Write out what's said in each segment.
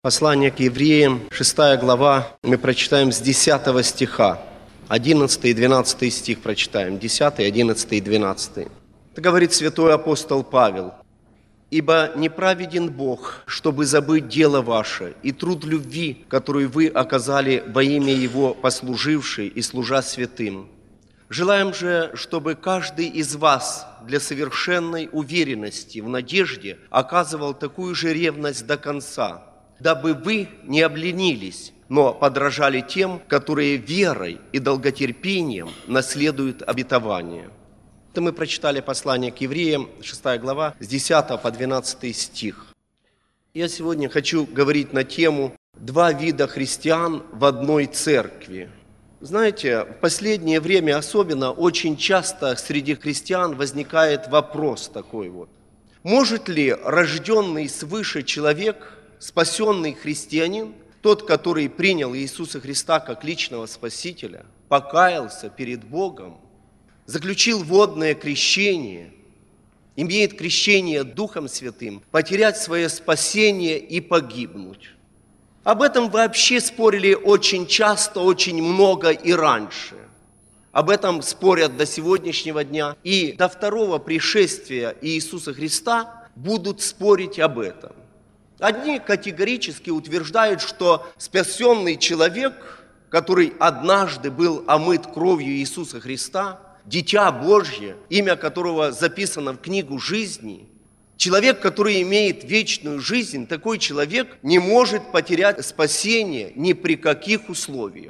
Послание к евреям, 6 глава, мы прочитаем с 10 стиха. 11 и 12 стих прочитаем, 10, 11 и 12. Это говорит святой апостол Павел. «Ибо неправеден Бог, чтобы забыть дело ваше и труд любви, который вы оказали во имя Его послуживший и служа святым. Желаем же, чтобы каждый из вас для совершенной уверенности в надежде оказывал такую же ревность до конца, дабы вы не обленились, но подражали тем, которые верой и долготерпением наследуют обетование». Это мы прочитали послание к евреям, 6 глава, с 10 по 12 стих. Я сегодня хочу говорить на тему «Два вида христиан в одной церкви». Знаете, в последнее время особенно очень часто среди христиан возникает вопрос такой вот. Может ли рожденный свыше человек, спасенный христианин, тот, который принял Иисуса Христа как личного Спасителя, покаялся перед Богом, заключил водное крещение, имеет крещение Духом Святым, потерять свое спасение и погибнуть? Об этом вообще спорили очень часто, очень много и раньше. Об этом спорят до сегодняшнего дня. И до второго пришествия Иисуса Христа будут спорить об этом. Одни категорически утверждают, что спасенный человек, который однажды был омыт кровью Иисуса Христа, Дитя Божье, имя которого записано в книгу жизни, человек, который имеет вечную жизнь, такой человек не может потерять спасение ни при каких условиях.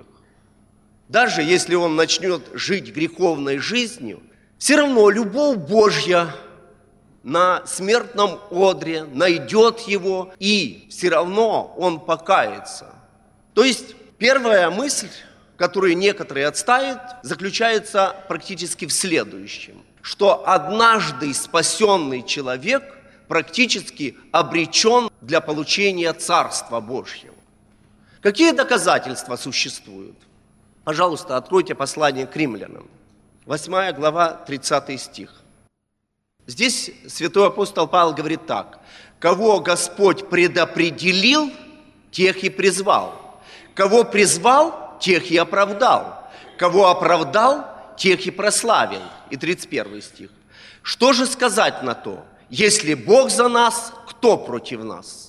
Даже если он начнет жить греховной жизнью, все равно любовь Божья на смертном одре найдет его, и все равно он покается. То есть первая мысль, которую некоторые отстаивают, заключается практически в следующем, что однажды спасенный человек практически обречен для получения Царства Божьего. Какие доказательства существуют? Пожалуйста, откройте послание к римлянам, 8 глава, 30 стих. Здесь святой апостол Павел говорит так: «Кого Господь предопределил, тех и призвал. Кого призвал, тех и оправдал. Кого оправдал, тех и прославил». И 31 стих. «Что же сказать на то? Если Бог за нас, кто против нас?»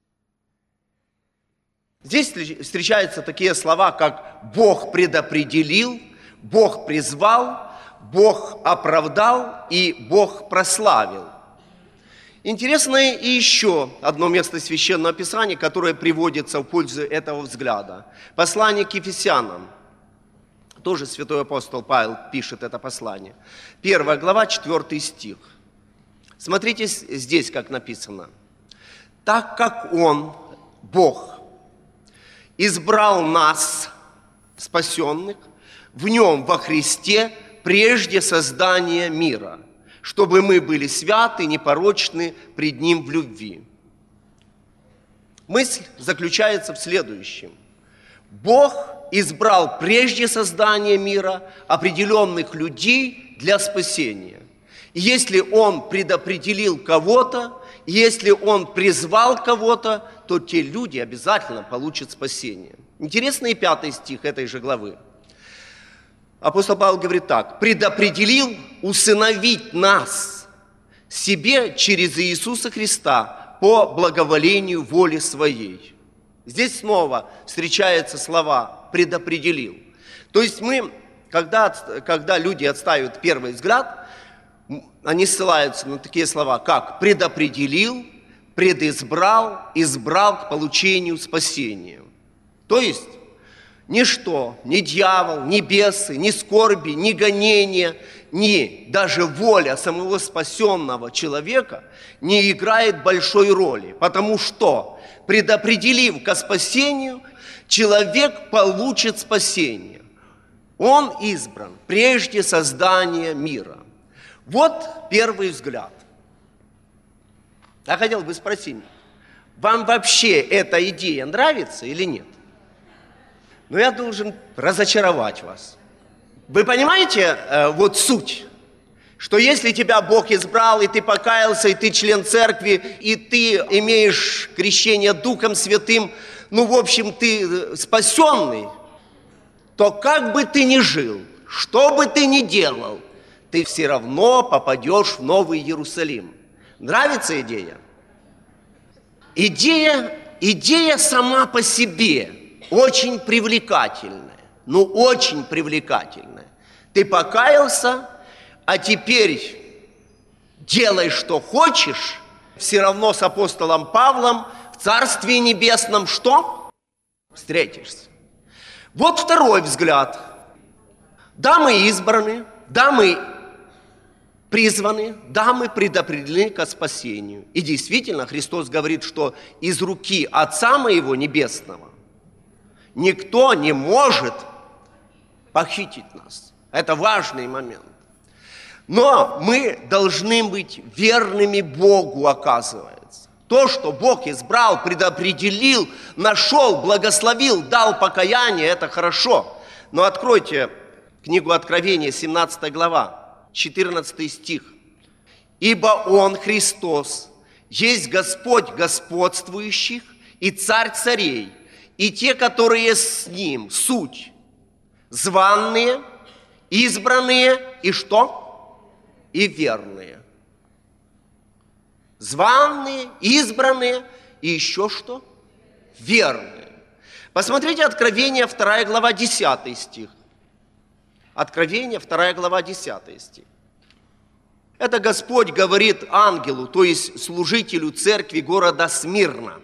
Здесь встречаются такие слова, как «Бог предопределил», «Бог призвал», «Бог оправдал» и «Бог прославил». Интересно и еще одно место Священного Писания, которое приводится в пользу этого взгляда. Послание к Ефесянам. Тоже святой апостол Павел пишет это послание. 1 глава, 4 стих. Смотрите здесь, как написано. «Так как Он, Бог, избрал нас, спасенных, в Нем, во Христе, прежде создания мира, чтобы мы были святы, непорочны пред Ним в любви». Мысль заключается в следующем. Бог избрал прежде создания мира определенных людей для спасения. И если Он предопределил кого-то, если Он призвал кого-то, то те люди обязательно получат спасение. Интересный 5 стих этой же главы. Апостол Павел говорит так: «Предопределил усыновить нас себе через Иисуса Христа по благоволению воли Своей». Здесь снова встречаются слова «предопределил». То есть мы, когда люди отстаивают первый взгляд, они ссылаются на такие слова, как «предопределил», «предизбрал», «избрал к получению спасения». То есть ничто, ни дьявол, ни бесы, ни скорби, ни гонения, ни даже воля самого спасенного человека не играет большой роли, потому что, предопределив ко спасению, человек получит спасение. Он избран прежде создания мира. Вот первый взгляд. Я хотел бы спросить, вам вообще эта идея нравится или нет? Но я должен разочаровать вас. Вы понимаете вот суть? что если тебя Бог избрал, и ты покаялся, и ты член церкви, и ты имеешь крещение Духом Святым, в общем, ты спасенный, то как бы ты ни жил, что бы ты ни делал, ты все равно попадешь в Новый Иерусалим. Нравится идея? Идея сама по себе очень привлекательная, очень привлекательная. Ты покаялся, а теперь делай, что хочешь, все равно с апостолом Павлом в Царстве Небесном что? Встретишься. Вот второй взгляд. Да, мы избраны, да, мы призваны, да, мы предопределены ко спасению. И действительно, Христос говорит, что из руки Отца Моего Небесного никто не может похитить нас. Это важный момент. Но мы должны быть верными Богу, оказывается. То, что Бог избрал, предопределил, нашел, благословил, дал покаяние, это хорошо. Но откройте книгу Откровения, 17 глава, 14 стих. «Ибо Он, Христос, есть Господь господствующих и Царь царей, и те, которые с Ним, суть, званные, избранные и что? И верные». Званные, избранные и еще что? Верные. Посмотрите Откровение, 2 глава, 10 стих. Откровение, 2 глава, 10 стих. Это Господь говорит ангелу, то есть служителю церкви города Смирна.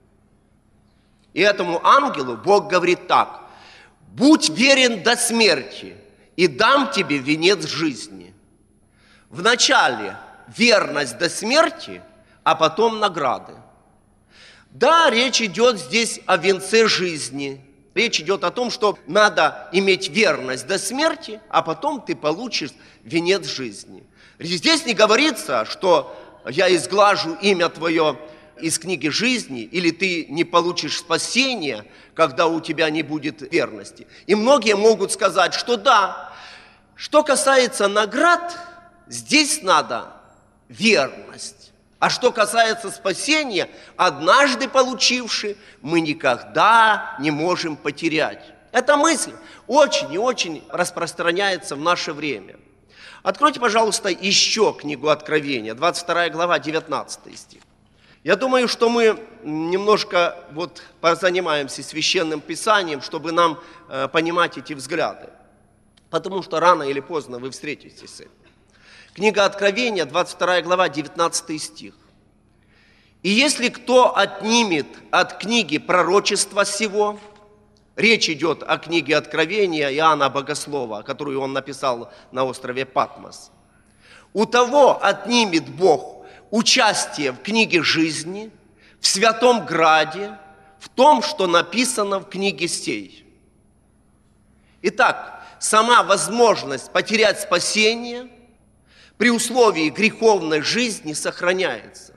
И этому ангелу Бог говорит так: «Будь верен до смерти, и дам тебе венец жизни». Вначале верность до смерти, а потом награды. Да, речь идет здесь о венце жизни. Речь идет о том, что надо иметь верность до смерти, а потом ты получишь венец жизни. Здесь не говорится, что я изглажу имя твое из книги жизни, или ты не получишь спасения, когда у тебя не будет верности. И многие могут сказать, что да, что касается наград, здесь надо верность. А что касается спасения, однажды получивши, мы никогда не можем потерять. Эта мысль очень и очень распространяется в наше время. Откройте, пожалуйста, еще книгу Откровения, 22 глава, 19 стих. Я думаю, что мы немножко позанимаемся Священным Писанием, чтобы нам понимать эти взгляды. Потому что рано или поздно вы встретитесь с этим. Книга Откровения, 22 глава, 19 стих. «И если кто отнимет от книги пророчества сего», речь идет о книге Откровения Иоанна Богослова, которую он написал на острове Патмос, «у того отнимет Бог участие в книге жизни, в святом граде, в том, что написано в книге сей». Итак, сама возможность потерять спасение при условии греховной жизни сохраняется.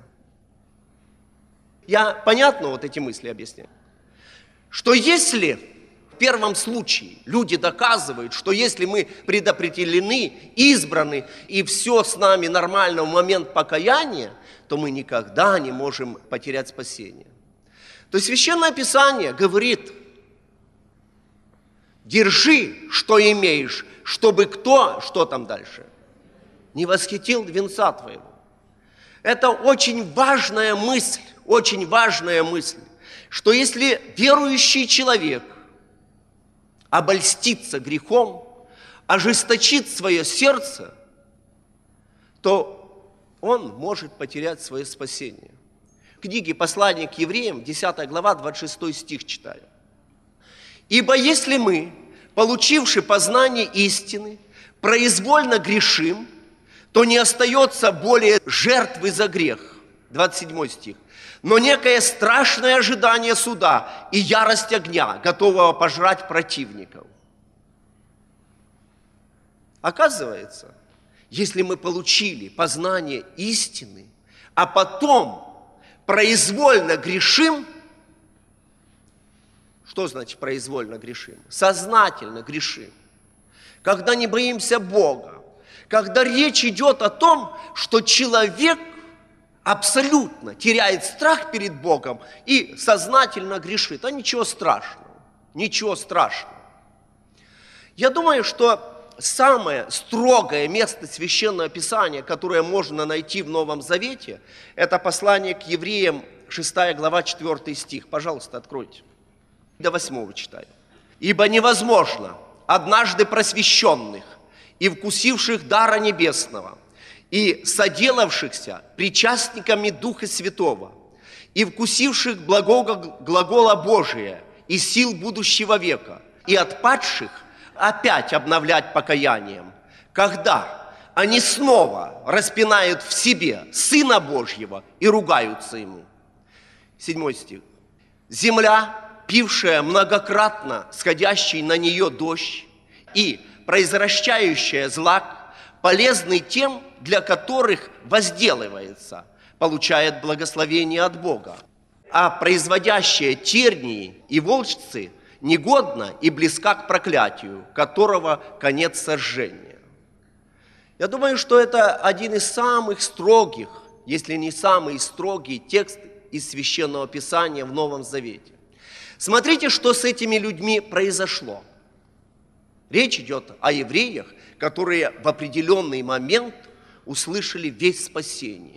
Я понятно эти мысли объясняю? Что если в первом случае люди доказывают, что если мы предопределены, избраны, и все с нами нормально в момент покаяния, то мы никогда не можем потерять спасение. То есть Священное Писание говорит: держи, что имеешь, чтобы кто, что там дальше, не восхитил венца твоего. Это очень важная мысль, что если верующий человек обольстится грехом, ожесточит свое сердце, то он может потерять свое спасение. В книге «Послание к евреям», 10 глава, 26 стих читаю. «Ибо если мы, получивши познание истины, произвольно грешим, то не остается более жертвы за грех». 27 стих. «Но некое страшное ожидание суда и ярость огня, готового пожрать противников». Оказывается, если мы получили познание истины, а потом произвольно грешим, что значит произвольно грешим? Сознательно грешим. Когда не боимся Бога, когда речь идет о том, что человек абсолютно теряет страх перед Богом и сознательно грешит. А ничего страшного, ничего страшного. Я думаю, что самое строгое место Священного Писания, которое можно найти в Новом Завете, это послание к евреям, 6 глава, 4 стих. Пожалуйста, откройте. До 8 читаю. «Ибо невозможно однажды просвещенных и вкусивших дара небесного, и соделавшихся причастниками Духа Святого, и вкусивших благого глагола Божия и сил будущего века, и отпадших опять обновлять покаянием, когда они снова распинают в себе Сына Божьего и ругаются Ему». 7 стих. «Земля, пившая многократно сходящий на нее дождь и произвращающая злак, полезный тем, для которых возделывается, получает благословение от Бога, а производящая тернии и волчцы негодна и близка к проклятию, которого конец сожжения». Я думаю, что это один из самых строгих, если не самый строгий текст из Священного Писания в Новом Завете. Смотрите, что с этими людьми произошло. Речь идет о евреях, которые в определенный момент услышали весть спасения.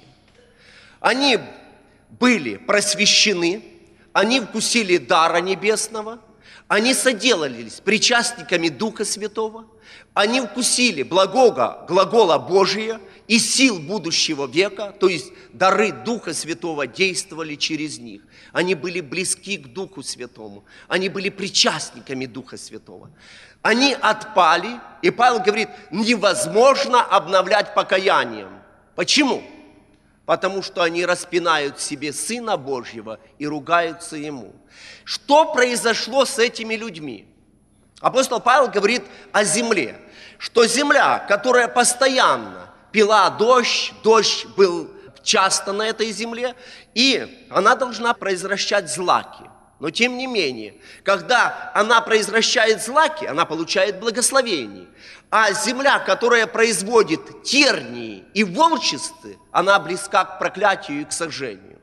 Они были просвещены, они вкусили дара небесного, они соделались причастниками Духа Святого, они вкусили благого глагола Божия и сил будущего века, то есть дары Духа Святого действовали через них. Они были близки к Духу Святому, они были причастниками Духа Святого. Они отпали, и Павел говорит, невозможно обновлять покаянием. Почему? Потому что они распинают в себе Сына Божьего и ругаются Ему. Что произошло с этими людьми? Апостол Павел говорит о земле, что земля, которая постоянно пила дождь, дождь был часто на этой земле, и она должна произвращать злаки. Но тем не менее, когда она произвращает злаки, она получает благословение. А земля, которая производит тернии и волчицы, она близка к проклятию и к сожжению.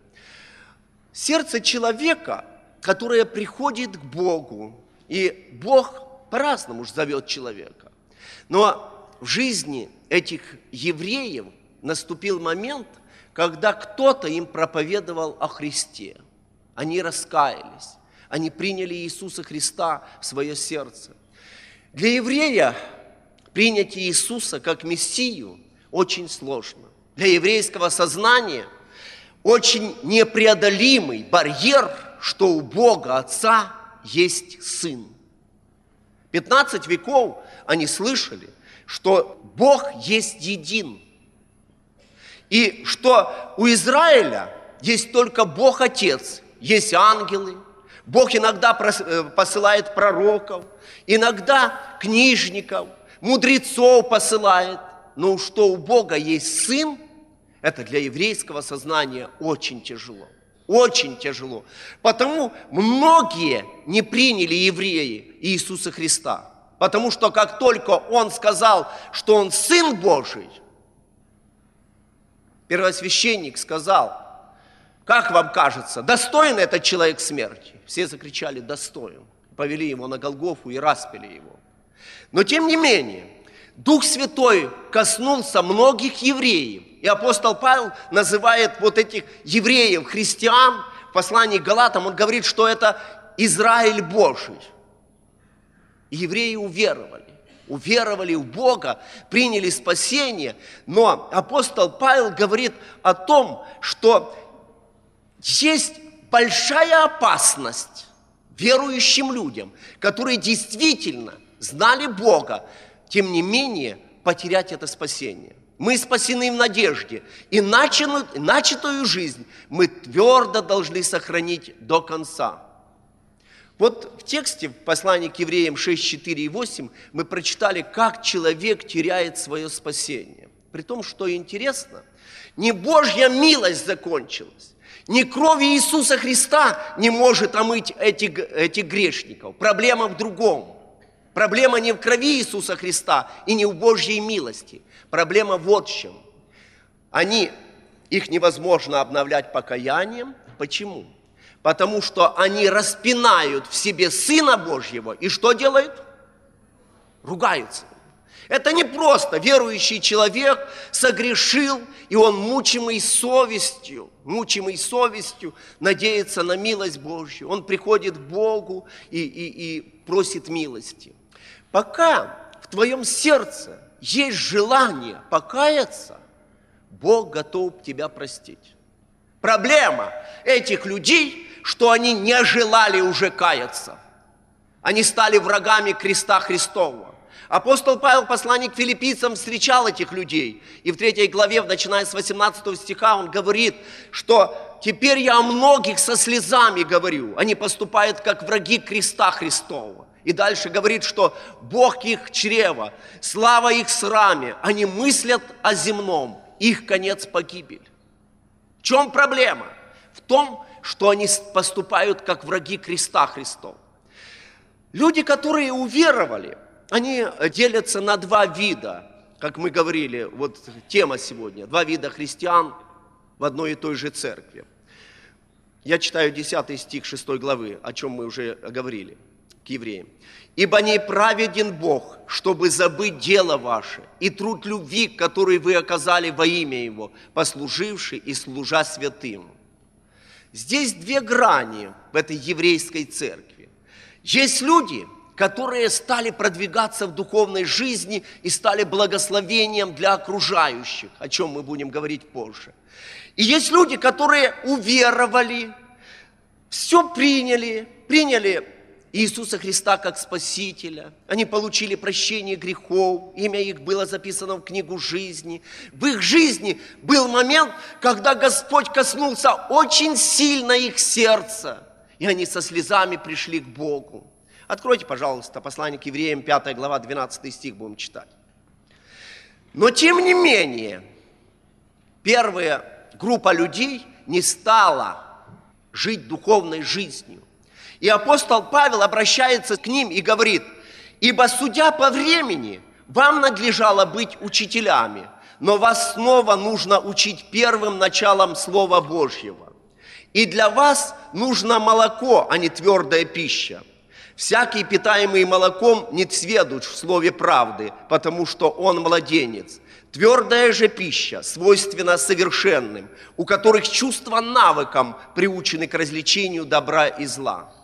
Сердце человека, которое приходит к Богу, и Бог по-разному зовет человека. Но в жизни этих евреев наступил момент, когда кто-то им проповедовал о Христе. Они раскаялись, они приняли Иисуса Христа в свое сердце. Для еврея принять Иисуса как Мессию очень сложно. Для еврейского сознания очень непреодолимый барьер, что у Бога Отца есть Сын. 15 веков они слышали, что Бог есть един, и что у Израиля есть только Бог Отец. Есть ангелы, Бог иногда посылает пророков, иногда книжников, мудрецов посылает. Но что у Бога есть Сын, это для еврейского сознания очень тяжело. Очень тяжело. Потому многие не приняли евреи Иисуса Христа. Потому что как только Он сказал, что Он Сын Божий, первосвященник сказал: «Как вам кажется, достоин этот человек смерти?» Все закричали: «Достоин». Повели его на Голгофу и распяли его. Но тем не менее, Дух Святой коснулся многих евреев. И апостол Павел называет вот этих евреев, христиан, в послании к Галатам, он говорит, что это Израиль Божий. И евреи уверовали в Бога, приняли спасение. Но апостол Павел говорит о том, что есть большая опасность верующим людям, которые действительно знали Бога, тем не менее потерять это спасение. Мы спасены в надежде, и начатую жизнь мы твердо должны сохранить до конца. Вот в тексте, в послании к евреям 6, 4 и 8, мы прочитали, как человек теряет свое спасение. При том, что интересно, не Божья милость закончилась. Ни кровь Иисуса Христа не может омыть этих грешников. Проблема в другом. Проблема не в крови Иисуса Христа и не в Божьей милости. Проблема вот в чем. Их невозможно обновлять покаянием. Почему? Потому что они распинают в себе Сына Божьего. И что делают? Ругаются. Это не просто верующий человек согрешил, и он мучимый совестью, надеется на милость Божью. Он приходит к Богу и просит милости. Пока в твоем сердце есть желание покаяться, Бог готов тебя простить. Проблема этих людей, что они не желали уже каяться. Они стали врагами креста Христова. Апостол Павел, посланник к филиппийцам, встречал этих людей. И в 3 главе, начиная с 18 стиха, он говорит, что теперь я о многих со слезами говорю. Они поступают как враги креста Христова. И дальше говорит, что Бог их чрево, слава их сраме. Они мыслят о земном, их конец погибель. В чем проблема? В том, что они поступают как враги креста Христова. Люди, которые уверовали, они делятся на два вида, как мы говорили, вот тема сегодня, два вида христиан в одной и той же церкви. Я читаю 10 стих 6 главы, о чем мы уже говорили, к евреям. «Ибо не праведен Бог, чтобы забыть дело ваше и труд любви, который вы оказали во имя Его, послуживший и служа святым». Здесь две грани в этой еврейской церкви. Есть люди, которые стали продвигаться в духовной жизни и стали благословением для окружающих, о чем мы будем говорить позже. И есть люди, которые уверовали, все приняли Иисуса Христа как Спасителя. Они получили прощение грехов, имя их было записано в книгу жизни. В их жизни был момент, когда Господь коснулся очень сильно их сердца, и они со слезами пришли к Богу. Откройте, пожалуйста, послание к евреям, 5 глава, 12 стих будем читать. Но тем не менее, первая группа людей не стала жить духовной жизнью. И апостол Павел обращается к ним и говорит: «Ибо, судя по времени, вам надлежало быть учителями, но вас снова нужно учить первым началом Слова Божьего. И для вас нужно молоко, а не твердая пища. Всякий, питаемый молоком, не сведущ в слове правды, потому что он младенец. Твердая же пища свойственна совершенным, у которых чувства навыком приучены к развлечению добра и зла».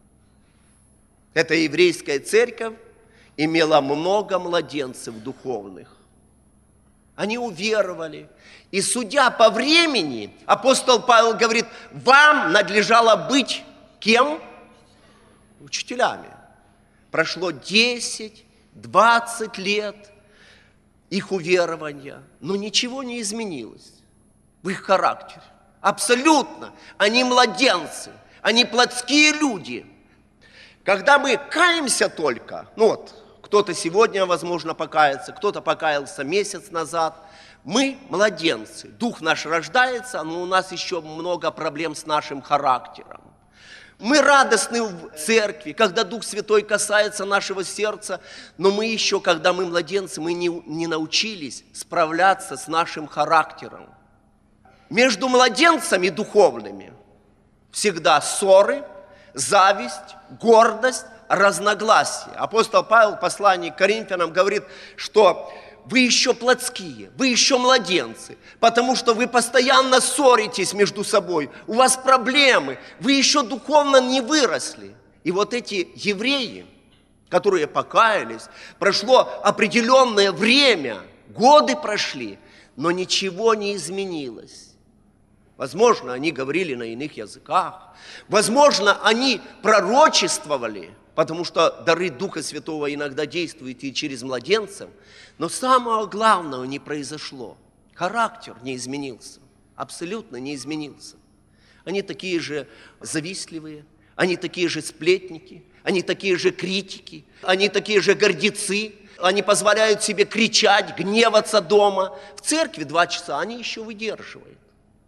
Эта еврейская церковь имела много младенцев духовных. Они уверовали. И судя по времени, апостол Павел говорит: вам надлежало быть кем? Учителями. Прошло 10, 20 лет их уверования, но ничего не изменилось в их характере. Абсолютно. Они младенцы, они плотские люди. Когда мы каемся только, кто-то сегодня, возможно, покается, кто-то покаялся месяц назад, мы младенцы. Дух наш рождается, но у нас еще много проблем с нашим характером. Мы радостны в церкви, когда Дух Святой касается нашего сердца, но мы еще, когда мы младенцы, мы не научились справляться с нашим характером. Между младенцами духовными всегда ссоры, зависть, гордость, разногласия. Апостол Павел в послании к Коринфянам говорит, что вы еще плотские, вы еще младенцы, потому что вы постоянно ссоритесь между собой, у вас проблемы, вы еще духовно не выросли. И вот эти евреи, которые покаялись, прошло определенное время, годы прошли, но ничего не изменилось. Возможно, они говорили на иных языках, возможно, они пророчествовали, потому что дары Духа Святого иногда действуют и через младенцев, но самого главного не произошло. Характер не изменился, абсолютно не изменился. Они такие же завистливые, они такие же сплетники, они такие же критики, они такие же гордецы, они позволяют себе кричать, гневаться дома. В церкви 2 часа они еще выдерживают.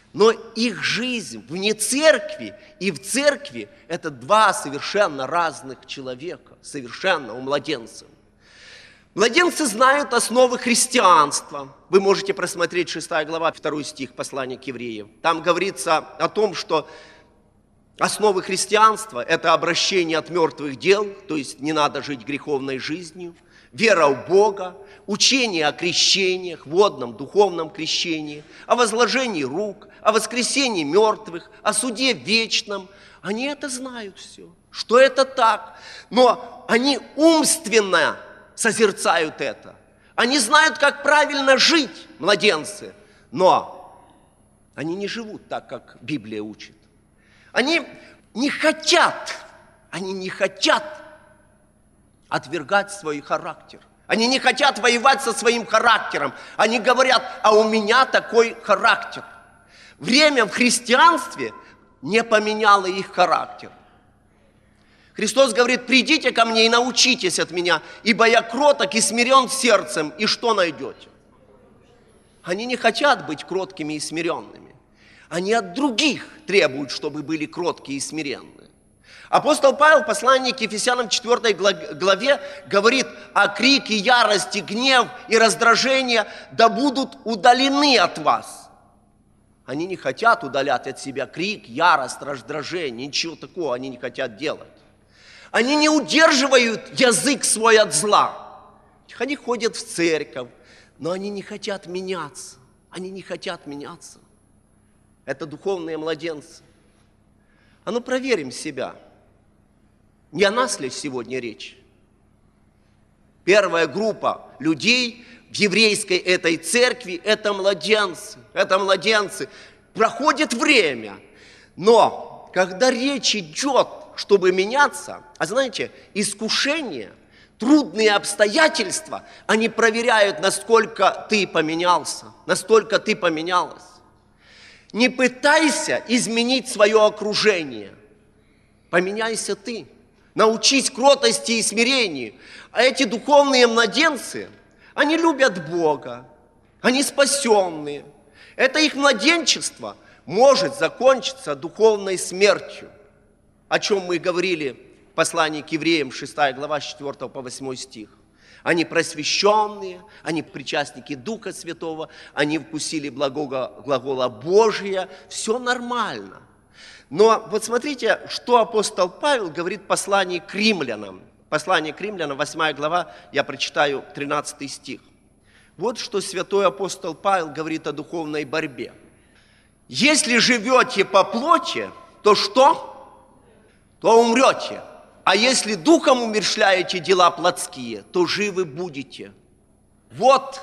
Но их жизнь вне церкви и в церкви – это два совершенно разных человека, совершенно у младенцев. Младенцы знают основы христианства. Вы можете просмотреть 6 глава, 2 стих послания к евреям. Там говорится о том, что основы христианства – это обращение от мертвых дел, то есть не надо жить греховной жизнью, вера в Бога, учение о крещениях, водном, духовном крещении, о возложении рук, о воскресении мертвых, о суде вечном. Они это знают все, что это так, но они умственно созерцают это. Они знают, как правильно жить, младенцы, но они не живут так, как Библия учит. Они не хотят отвергать свой характер. Они не хотят воевать со своим характером. Они говорят, а у меня такой характер. Время в христианстве не поменяло их характер. Христос говорит, придите ко мне и научитесь от меня, ибо я кроток и смирен сердцем, и что найдете? Они не хотят быть кроткими и смиренными. Они от других требуют, чтобы были кроткие и смиренные. Апостол Павел в послании к Ефесянам 4 главе говорит, а крик и ярость, и гнев, и раздражение да будут удалены от вас. Они не хотят удалять от себя крик, ярость, раздражение, ничего такого они не хотят делать. Они не удерживают язык свой от зла. Они ходят в церковь, но они не хотят меняться. Они не хотят меняться. Это духовные младенцы. А ну проверим себя. Не о нас ли сегодня речь? Первая группа людей в еврейской этой церкви – это младенцы. Это младенцы. Проходит время, но когда речь идет, чтобы меняться, а знаете, искушения, трудные обстоятельства, они проверяют, насколько ты поменялся, настолько ты поменялась. Не пытайся изменить свое окружение. Поменяйся ты. Научись кротости и смирению. А эти духовные младенцы, они любят Бога. Они спасенные. Это их младенчество может закончиться духовной смертью. О чем мы говорили в послании к евреям, 6 глава, 4 по 8 стих. Они просвещенные, они причастники Духа Святого, они вкусили глагола Божия, все нормально. Но вот смотрите, что апостол Павел говорит в послании к римлянам. Послание к римлянам, 8 глава, я прочитаю 13 стих. Вот что святой апостол Павел говорит о духовной борьбе. «Если живете по плоти, то что? То умрете. А если духом умерщвляете дела плотские, то живы будете». Вот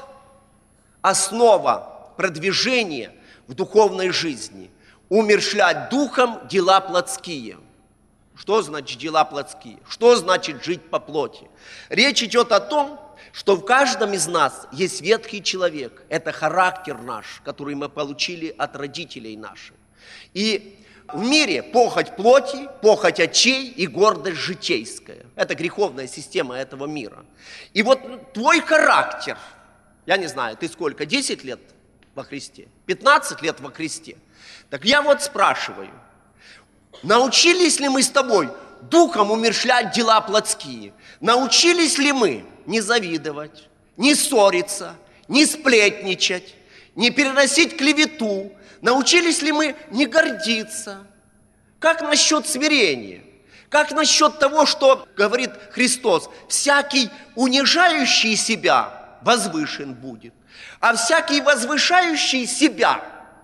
основа продвижения в духовной жизни. Умерщвлять духом дела плотские. Что значит дела плотские? Что значит жить по плоти? Речь идет о том, что в каждом из нас есть ветхий человек. Это характер наш, который мы получили от родителей наших. И в мире похоть плоти, похоть очей и гордость житейская. Это греховная система этого мира. И вот твой характер, я не знаю, ты сколько, 10 лет во Христе? 15 лет во Христе? Так я вот спрашиваю, научились ли мы с тобой духом умерщвлять дела плотские? Научились ли мы не завидовать, не ссориться, не сплетничать, не переносить клевету? Научились ли мы не гордиться? Как насчет смирения? Как насчет того, что говорит Христос? Всякий унижающий себя возвышен будет, а всякий возвышающий себя,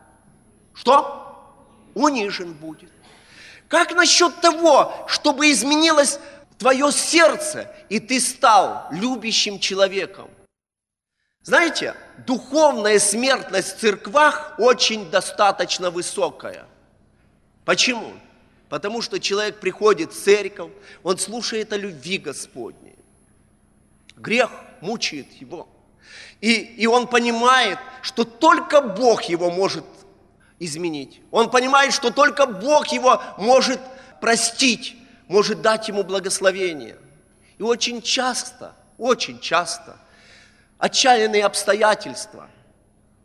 что? Унижен будет. Как насчет того, чтобы изменилось твое сердце, и ты стал любящим человеком? Знаете, духовная смертность в церквах очень достаточно высокая. Почему? Потому что человек приходит в церковь, он слушает о любви Господней. Грех мучает его. И он понимает, что только Бог его может изменить. Он понимает, что только Бог его может простить, может дать ему благословение. И очень часто отчаянные обстоятельства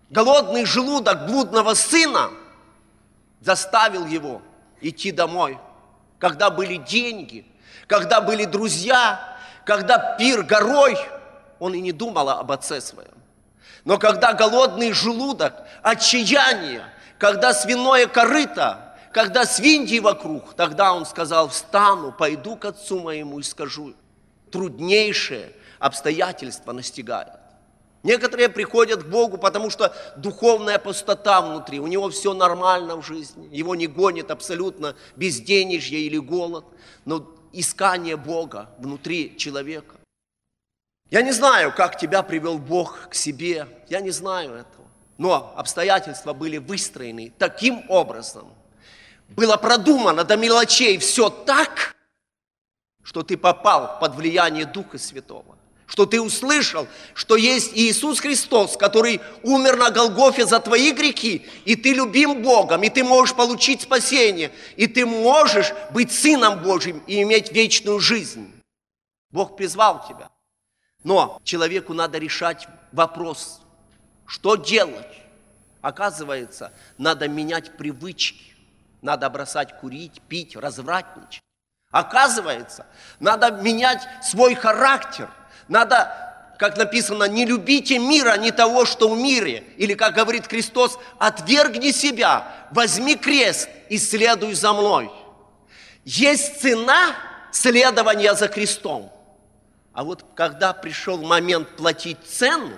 Голодный желудок блудного сына заставил его идти домой. Когда были деньги, когда были друзья, когда пир горой, он и не думал об отце своем. Но когда голодный желудок, отчаяние, когда свиное корыто, когда свиньи вокруг, тогда он сказал: встану, пойду к отцу моему и скажу. Труднейшие обстоятельства настигают. Некоторые приходят к Богу, потому что духовная пустота внутри, у него все нормально в жизни, его не гонит абсолютно безденежье или голод, но искание Бога внутри человека. Я не знаю, как тебя привел Бог к себе, я не знаю этого, но обстоятельства были выстроены таким образом, было продумано до мелочей все так, что ты попал под влияние Духа Святого. Что ты услышал, что есть Иисус Христос, который умер на Голгофе за твои грехи, и ты любим Богом, и ты можешь получить спасение, и ты можешь быть Сыном Божьим и иметь вечную жизнь. Бог призвал тебя. Но человеку надо решать вопрос, что делать. Оказывается, надо менять привычки, надо бросать курить, пить, развратничать. Оказывается, надо менять свой характер. Надо, как написано, не любите мира, не того, что в мире. Или, как говорит Христос, отвергни себя, возьми крест и следуй за мной. Есть цена следования за Христом. А вот когда пришел момент платить цену,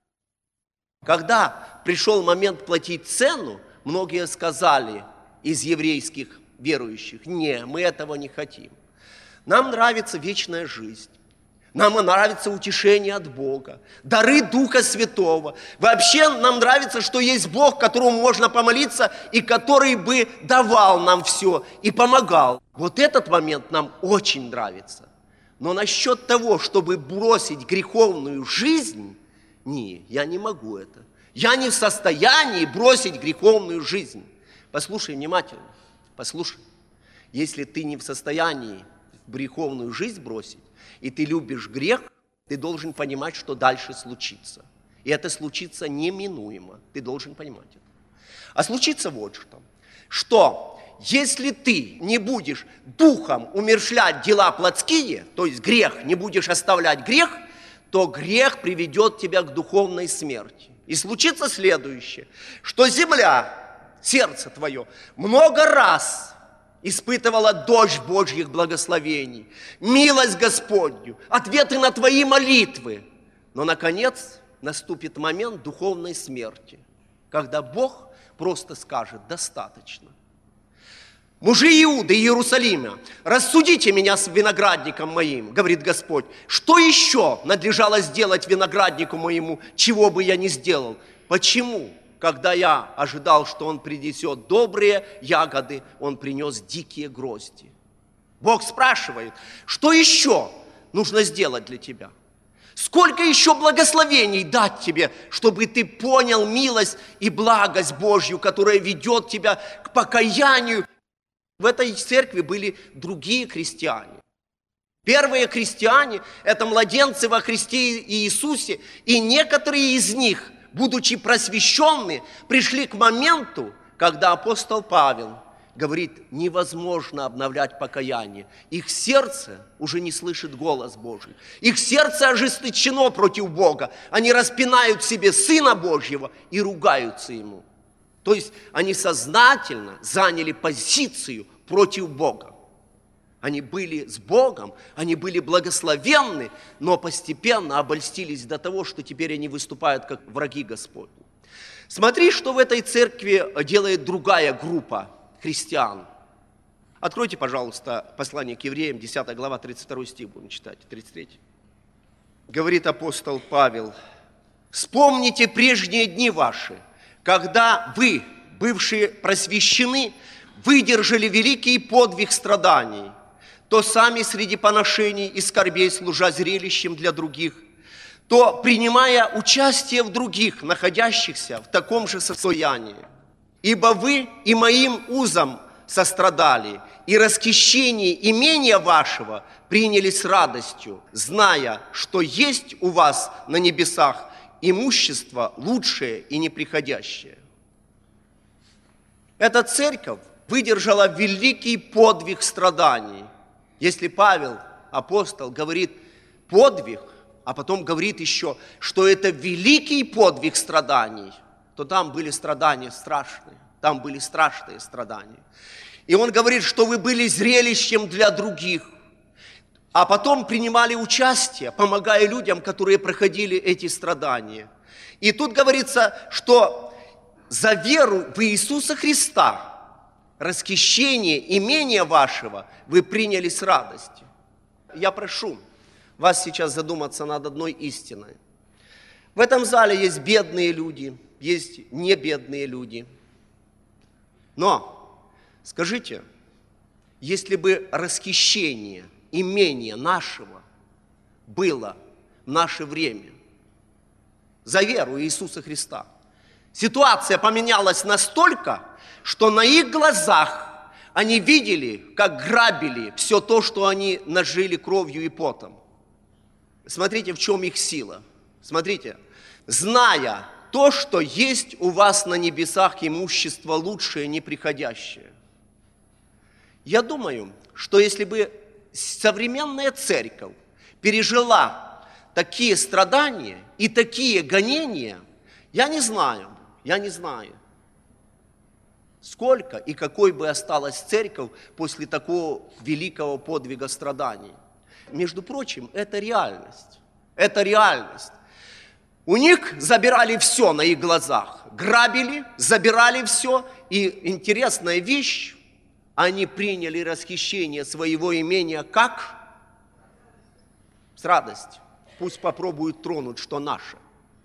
многие сказали из еврейских верующих: не, мы этого не хотим. Нам нравится вечная жизнь. Нам нравится утешение от Бога, дары Духа Святого. Вообще нам нравится, что есть Бог, которому можно помолиться, и который бы давал нам все и помогал. Вот этот момент нам очень нравится. Но насчет того, чтобы бросить греховную жизнь, не, я не могу это. Я не в состоянии бросить греховную жизнь. Послушай внимательно, послушай. Если ты не в состоянии греховную жизнь бросить, и ты любишь грех, ты должен понимать, что дальше случится. И это случится неминуемо. Ты должен понимать это. А случится вот что если ты не будешь духом умерщвлять дела плотские, то есть грех, не будешь оставлять грех, то грех приведет тебя к духовной смерти. И случится следующее, что земля, сердце твое, много раз испытывала дождь Божьих благословений, милость Господню, ответы на твои молитвы. Но, наконец, наступит момент духовной смерти, когда Бог просто скажет: достаточно. Мужи Иуды и Иерусалима, рассудите меня с виноградником моим, говорит Господь. Что еще надлежало сделать винограднику моему, чего бы я не сделал? Почему? Когда я ожидал, что он принесет добрые ягоды, он принес дикие грозди. Бог спрашивает: что еще нужно сделать для тебя? Сколько еще благословений дать тебе, чтобы ты понял милость и благость Божью, которая ведет тебя к покаянию? В этой церкви были другие христиане. Первые христиане – это младенцы во Христе Иисусе, и некоторые из них, будучи просвещенные, пришли к моменту, когда апостол Павел говорит: невозможно обновлять покаяние. Их сердце уже не слышит голос Божий. Их сердце ожесточено против Бога. Они распинают в себе Сына Божьего и ругаются Ему. То есть они сознательно заняли позицию против Бога. Они были с Богом, они были благословенны, но постепенно обольстились до того, что теперь они выступают как враги Господни. Смотри, что в этой церкви делает другая группа христиан. Откройте, пожалуйста, послание к евреям, 10 глава, 32 стих будем читать, 33. Говорит апостол Павел: «Вспомните прежние дни ваши, когда вы, бывшие просвещены, выдержали великий подвиг страданий, то сами среди поношений и скорбей, служа зрелищем для других, то принимая участие в других, находящихся в таком же состоянии. Ибо вы и моим узам сострадали, и расхищение имения вашего приняли с радостью, зная, что есть у вас на небесах имущество лучшее и неприходящее. Эта церковь выдержала великий подвиг страданий. Если Павел, апостол, говорит подвиг, а потом говорит еще, что это великий подвиг страданий, то там были страдания страшные, там были страшные страдания. И он говорит, что вы были зрелищем для других, а потом принимали участие, помогая людям, которые проходили эти страдания. И тут говорится, что за веру в Иисуса Христа расхищение имения вашего вы приняли с радостью. Я прошу вас сейчас задуматься над одной истиной. В этом зале есть бедные люди, есть небедные люди. Но скажите, если бы расхищение имения нашего было в наше время за веру Иисуса Христа, ситуация поменялась настолько, что на их глазах они видели, как грабили все то, что они нажили кровью и потом. Смотрите, в чем их сила. Смотрите, зная то, что есть у вас на небесах имущество лучшее, неприходящее. Я думаю, что если бы современная церковь пережила такие страдания и такие гонения, я не знаю, сколько и какой бы осталась церковь после такого великого подвига страданий. Между прочим, это реальность. Это реальность. У них забирали все на их глазах. Грабили, забирали все. И интересная вещь, они приняли расхищение своего имения как? С радостью. Пусть попробуют тронуть, что наше.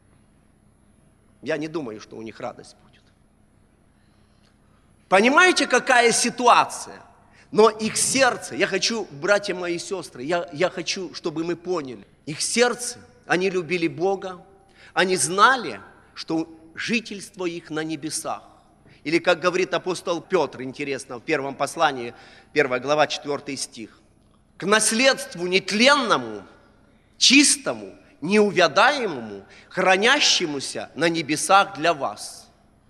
Я не думаю, что у них радость будет. Понимаете, какая ситуация? Но их сердце, я хочу, братья мои и сестры, я хочу, чтобы мы поняли, их сердце, они любили Бога, они знали, что жительство их на небесах. Или, как говорит апостол Петр, интересно, в первом послании, 1 глава, 4 стих. К наследству нетленному, чистому, неувядаемому, хранящемуся на небесах для вас.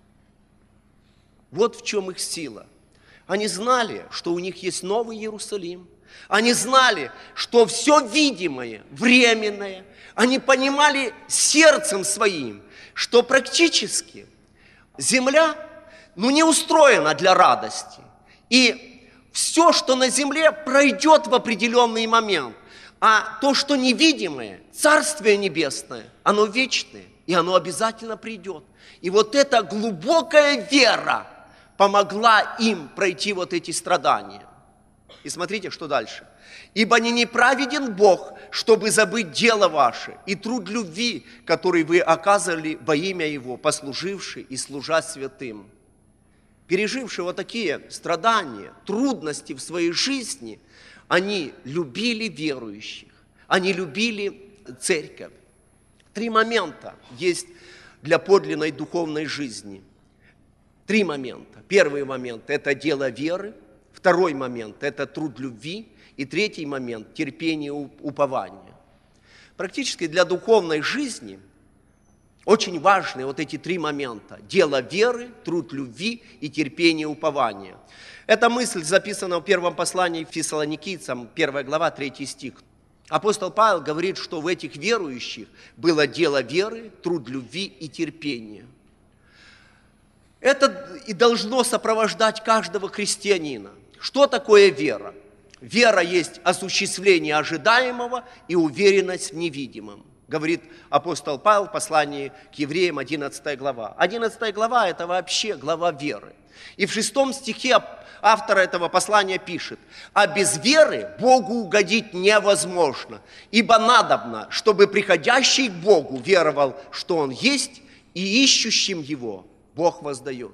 Вот в чем их сила. Они знали, что у них есть Новый Иерусалим. Они знали, что все видимое, временное. Они понимали сердцем своим, что практически земля, не устроена для радости. И все, что на земле, пройдет в определенный момент. А то, что невидимое, Царствие Небесное, оно вечное, и оно обязательно придет. И вот эта глубокая вера помогла им пройти вот эти страдания. И смотрите, что дальше. «Ибо не неправеден Бог, чтобы забыть дело ваше и труд любви, который вы оказывали во имя Его, послуживший и служа святым». Пережившие вот такие страдания, трудности в своей жизни, они любили верующих, они любили церковь. 3 момента есть для подлинной духовной жизни. 3 момента. Первый момент – это дело веры. Второй момент – это труд любви. И 3 момент – терпение, упование. Практически для духовной жизни очень важны вот эти 3 момента. Дело веры, труд любви и терпение, упование. Эта мысль записана в первом послании Фессалоникийцам, 1 глава, 3 стих. Апостол Павел говорит, что в этих верующих было дело веры, труд любви и терпение. Это и должно сопровождать каждого христианина. Что такое вера? Вера есть осуществление ожидаемого и уверенность в невидимом. Говорит апостол Павел в послании к евреям, 11 глава. 11 глава – это вообще глава веры. И в 6 стихе автор этого послания пишет: «А без веры Богу угодить невозможно, ибо надобно, чтобы приходящий к Богу веровал, что Он есть, и ищущим Его Бог воздает».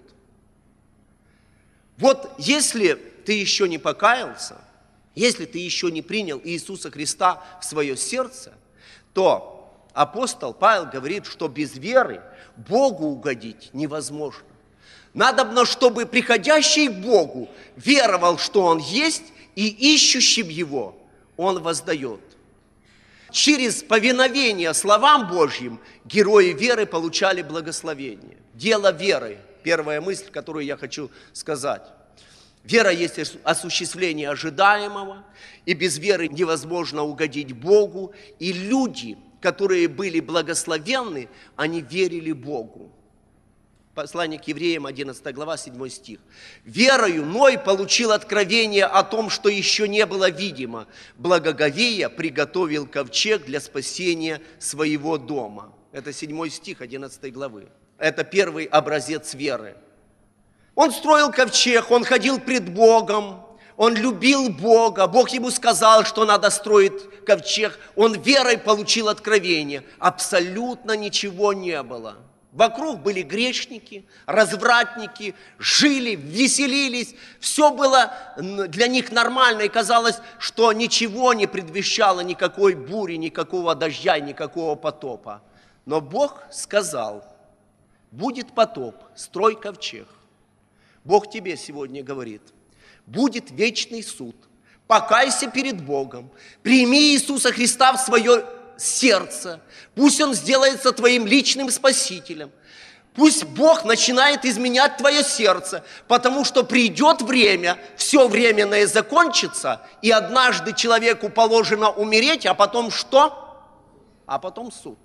Вот если ты еще не покаялся, если ты еще не принял Иисуса Христа в свое сердце, то апостол Павел говорит, что без веры Богу угодить невозможно. Надобно, чтобы приходящий к Богу веровал, что Он есть, и ищущим Его Он воздает. Через повиновение словам Божьим герои веры получали благословение. Дело веры. Первая мысль, которую я хочу сказать. Вера есть осуществление ожидаемого, и без веры невозможно угодить Богу. И люди, которые были благословенны, они верили Богу. Послание к евреям, 11 глава, 7 стих. «Верою Ной получил откровение о том, что еще не было видимо. Благоговея приготовил ковчег для спасения своего дома». Это 7 стих 11 главы. Это первый образец веры. Он строил ковчег, он ходил пред Богом, он любил Бога. Бог ему сказал, что надо строить ковчег. Он верой получил откровение. Абсолютно ничего не было. Вокруг были грешники, развратники, жили, веселились. Все было для них нормально, и казалось, что ничего не предвещало никакой бури, никакого дождя, никакого потопа. Но Бог сказал: будет потоп, строй ковчег. Бог тебе сегодня говорит: будет вечный суд, покайся перед Богом, прими Иисуса Христа в свое сердце, пусть Он сделается твоим личным спасителем, пусть Бог начинает изменять твое сердце, потому что придет время, все временное закончится, и однажды человеку положено умереть, а потом что? А потом суд.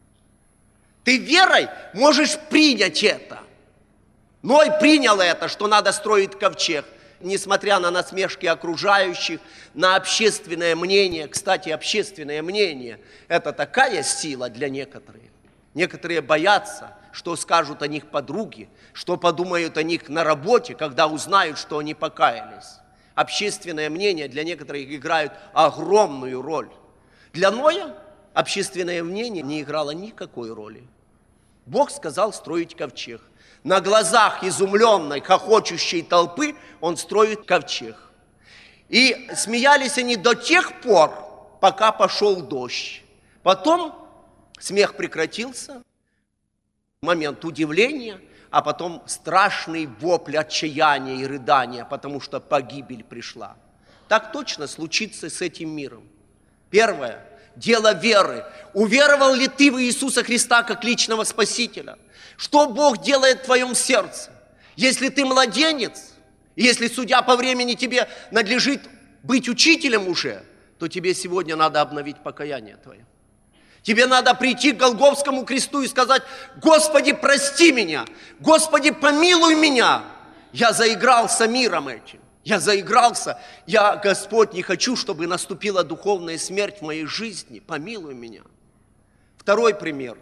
Ты верой можешь принять это. Ной принял это, что надо строить ковчег, несмотря на насмешки окружающих, на общественное мнение. Кстати, общественное мнение – это такая сила для некоторых. Некоторые боятся, что скажут о них подруги, что подумают о них на работе, когда узнают, что они покаялись. Общественное мнение для некоторых играет огромную роль. Для Ноя общественное мнение не играло никакой роли. Бог сказал строить ковчег. На глазах изумленной, хохочущей толпы он строит ковчег. И смеялись они до тех пор, пока пошел дождь. Потом смех прекратился, момент удивления, а потом страшный вопль отчаяния и рыдания, потому что погибель пришла. Так точно случится с этим миром. Первое. Дело веры. Уверовал ли ты в Иисуса Христа как личного Спасителя? Что Бог делает в твоем сердце? Если ты младенец, если, судя по времени, тебе надлежит быть учителем уже, то тебе сегодня надо обновить покаяние твое. Тебе надо прийти к Голгофскому кресту и сказать: Господи, прости меня, Господи, помилуй меня. Я заигрался миром этим. Я заигрался, Господь, не хочу, чтобы наступила духовная смерть в моей жизни, помилуй меня. Второй пример.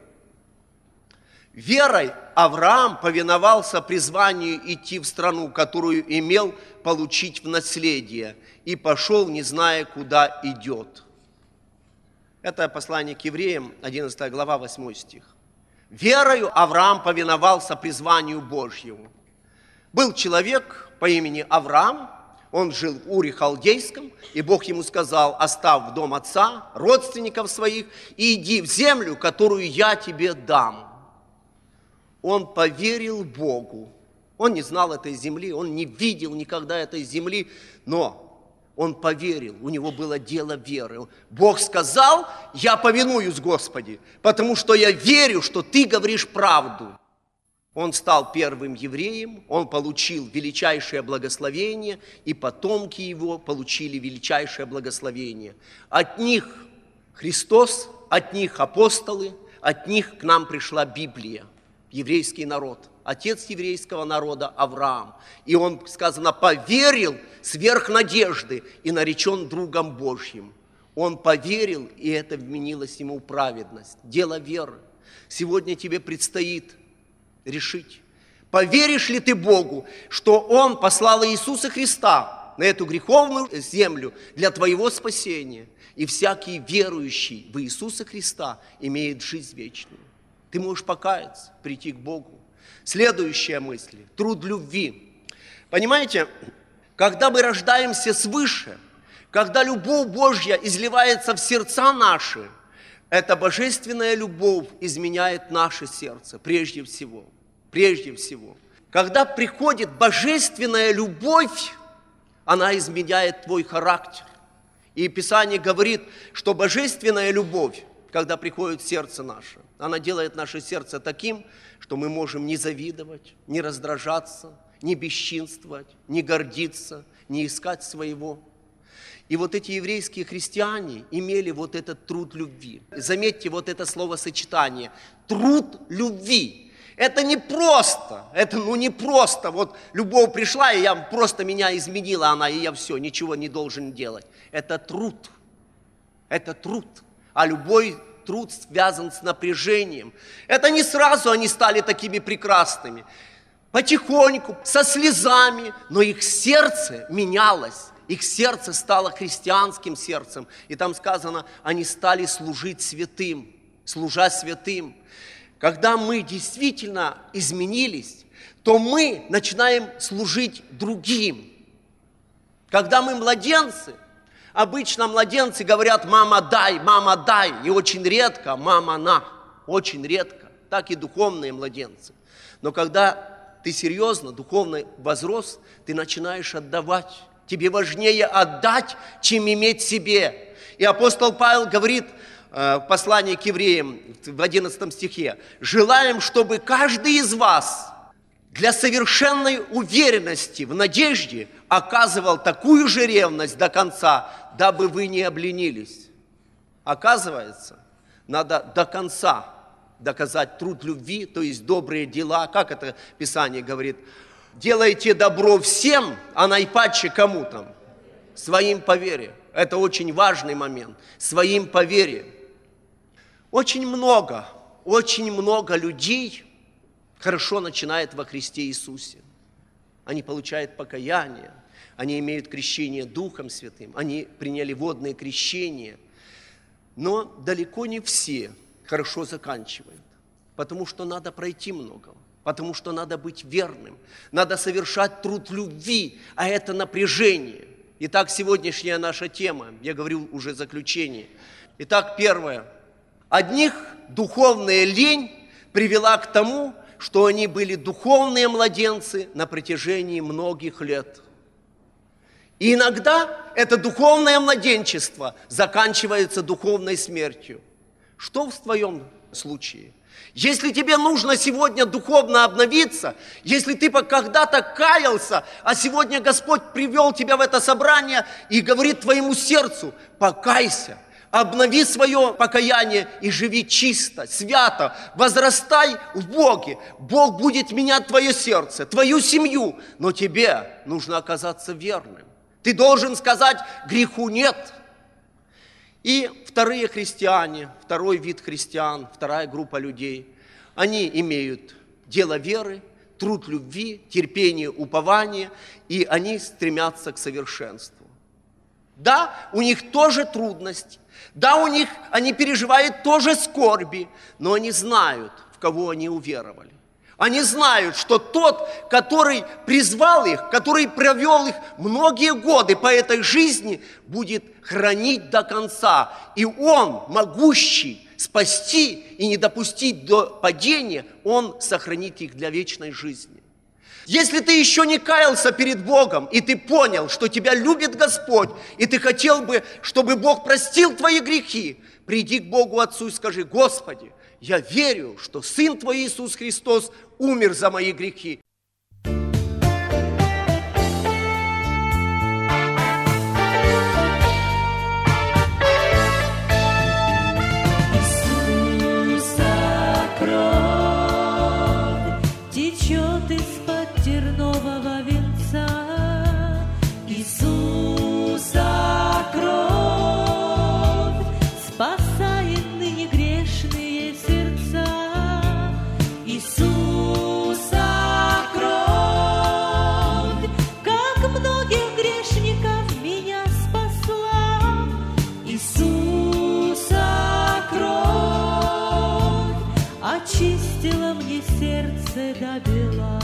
Верой Авраам повиновался призванию идти в страну, которую имел получить в наследие, и пошел, не зная, куда идет. Это послание к евреям, 11 глава, 8 стих. Верою Авраам повиновался призванию Божьему. Был человек по имени Авраам, он жил в Уре Халдейском, и Бог ему сказал: оставь дом отца, родственников своих, и иди в землю, которую я тебе дам. Он поверил Богу. Он не знал этой земли, он не видел никогда этой земли, но он поверил, у него было дело веры. Бог сказал: я повинуюсь, Господи, потому что я верю, что Ты говоришь правду. Он стал первым евреем, он получил величайшее благословение, и потомки его получили величайшее благословение. От них Христос, от них апостолы, от них к нам пришла Библия, еврейский народ, отец еврейского народа Авраам. И он, сказано, поверил сверх надежды и наречен другом Божьим. Он поверил, и это вменилось ему в праведность. Дело веры. Сегодня тебе предстоит решить, поверишь ли ты Богу, что Он послал Иисуса Христа на эту греховную землю для твоего спасения, и всякий верующий в Иисуса Христа имеет жизнь вечную. Ты можешь покаяться, прийти к Богу. Следующая мысль – труд любви. Понимаете, когда мы рождаемся свыше, когда любовь Божья изливается в сердца наши, эта божественная любовь изменяет наше сердце прежде всего. Прежде всего. Когда приходит божественная любовь, она изменяет твой характер. И Писание говорит, что божественная любовь, когда приходит в сердце наше, она делает наше сердце таким, что мы можем не завидовать, не раздражаться, не бесчинствовать, не гордиться, не искать своего. И вот эти еврейские христиане имели вот этот труд любви. Заметьте вот это словосочетание – труд любви. Это не просто, не просто. Вот любовь пришла, и меня изменила она, и я все, ничего не должен делать. Это труд. А любой труд связан с напряжением. Это не сразу они стали такими прекрасными. Потихоньку, со слезами, но их сердце менялось. Их сердце стало христианским сердцем. И там сказано, они стали служить святым, служа святым. Когда мы действительно изменились, то мы начинаем служить другим. Когда мы младенцы, обычно младенцы говорят мама, дай», и очень редко «мама, на», очень редко. Так и духовные младенцы. Но когда ты серьезно, духовно возрос, ты начинаешь отдавать. Тебе важнее отдать, чем иметь себе. И апостол Павел говорит в послании к евреям в 11 стихе: «Желаем, чтобы каждый из вас для совершенной уверенности в надежде оказывал такую же ревность до конца, дабы вы не обленились». Оказывается, надо до конца доказать труд любви, то есть добрые дела. Как это Писание говорит? Делайте добро всем, а наипаче кому там? Своим по вере. Это очень важный момент. Своим по вере. Очень много людей хорошо начинает во Христе Иисусе. Они получают покаяние, они имеют крещение Духом Святым, они приняли водное крещение. Но далеко не все хорошо заканчивают, потому что надо пройти многого. Потому что надо быть верным, надо совершать труд любви, а это напряжение. Итак, сегодняшняя наша тема, я говорю уже заключение. Итак, первое. Одних духовная лень привела к тому, что они были духовные младенцы на протяжении многих лет. И иногда это духовное младенчество заканчивается духовной смертью. Что в твоем случае? Если тебе нужно сегодня духовно обновиться, если ты когда-то каялся, а сегодня Господь привел тебя в это собрание и говорит твоему сердцу: покайся, обнови свое покаяние и живи чисто, свято, возрастай в Боге. Бог будет менять твое сердце, твою семью, но тебе нужно оказаться верным. Ты должен сказать: греху нет. И вторые христиане, второй вид христиан, вторая группа людей, они имеют дело веры, труд любви, терпение, упование, и они стремятся к совершенству. Да, у них тоже трудности, да, они переживают тоже скорби, но они знают, в кого они уверовали. Они знают, что тот, который призвал их, который провел их многие годы по этой жизни, будет хранить до конца. И Он, могущий спасти и не допустить до падения, Он сохранит их для вечной жизни. Если ты еще не каялся перед Богом, и ты понял, что тебя любит Господь, и ты хотел бы, чтобы Бог простил твои грехи, приди к Богу Отцу и скажи: Господи, я верю, что Сын Твой Иисус Христос умер за мои грехи. Иисуса кровь течет из-под тернового венца. Иисуса кровь спасает ныне грешные сердца. Иисуса кровь, как многих грешников меня спасла. Иисуса кровь очистила мне сердце до бела.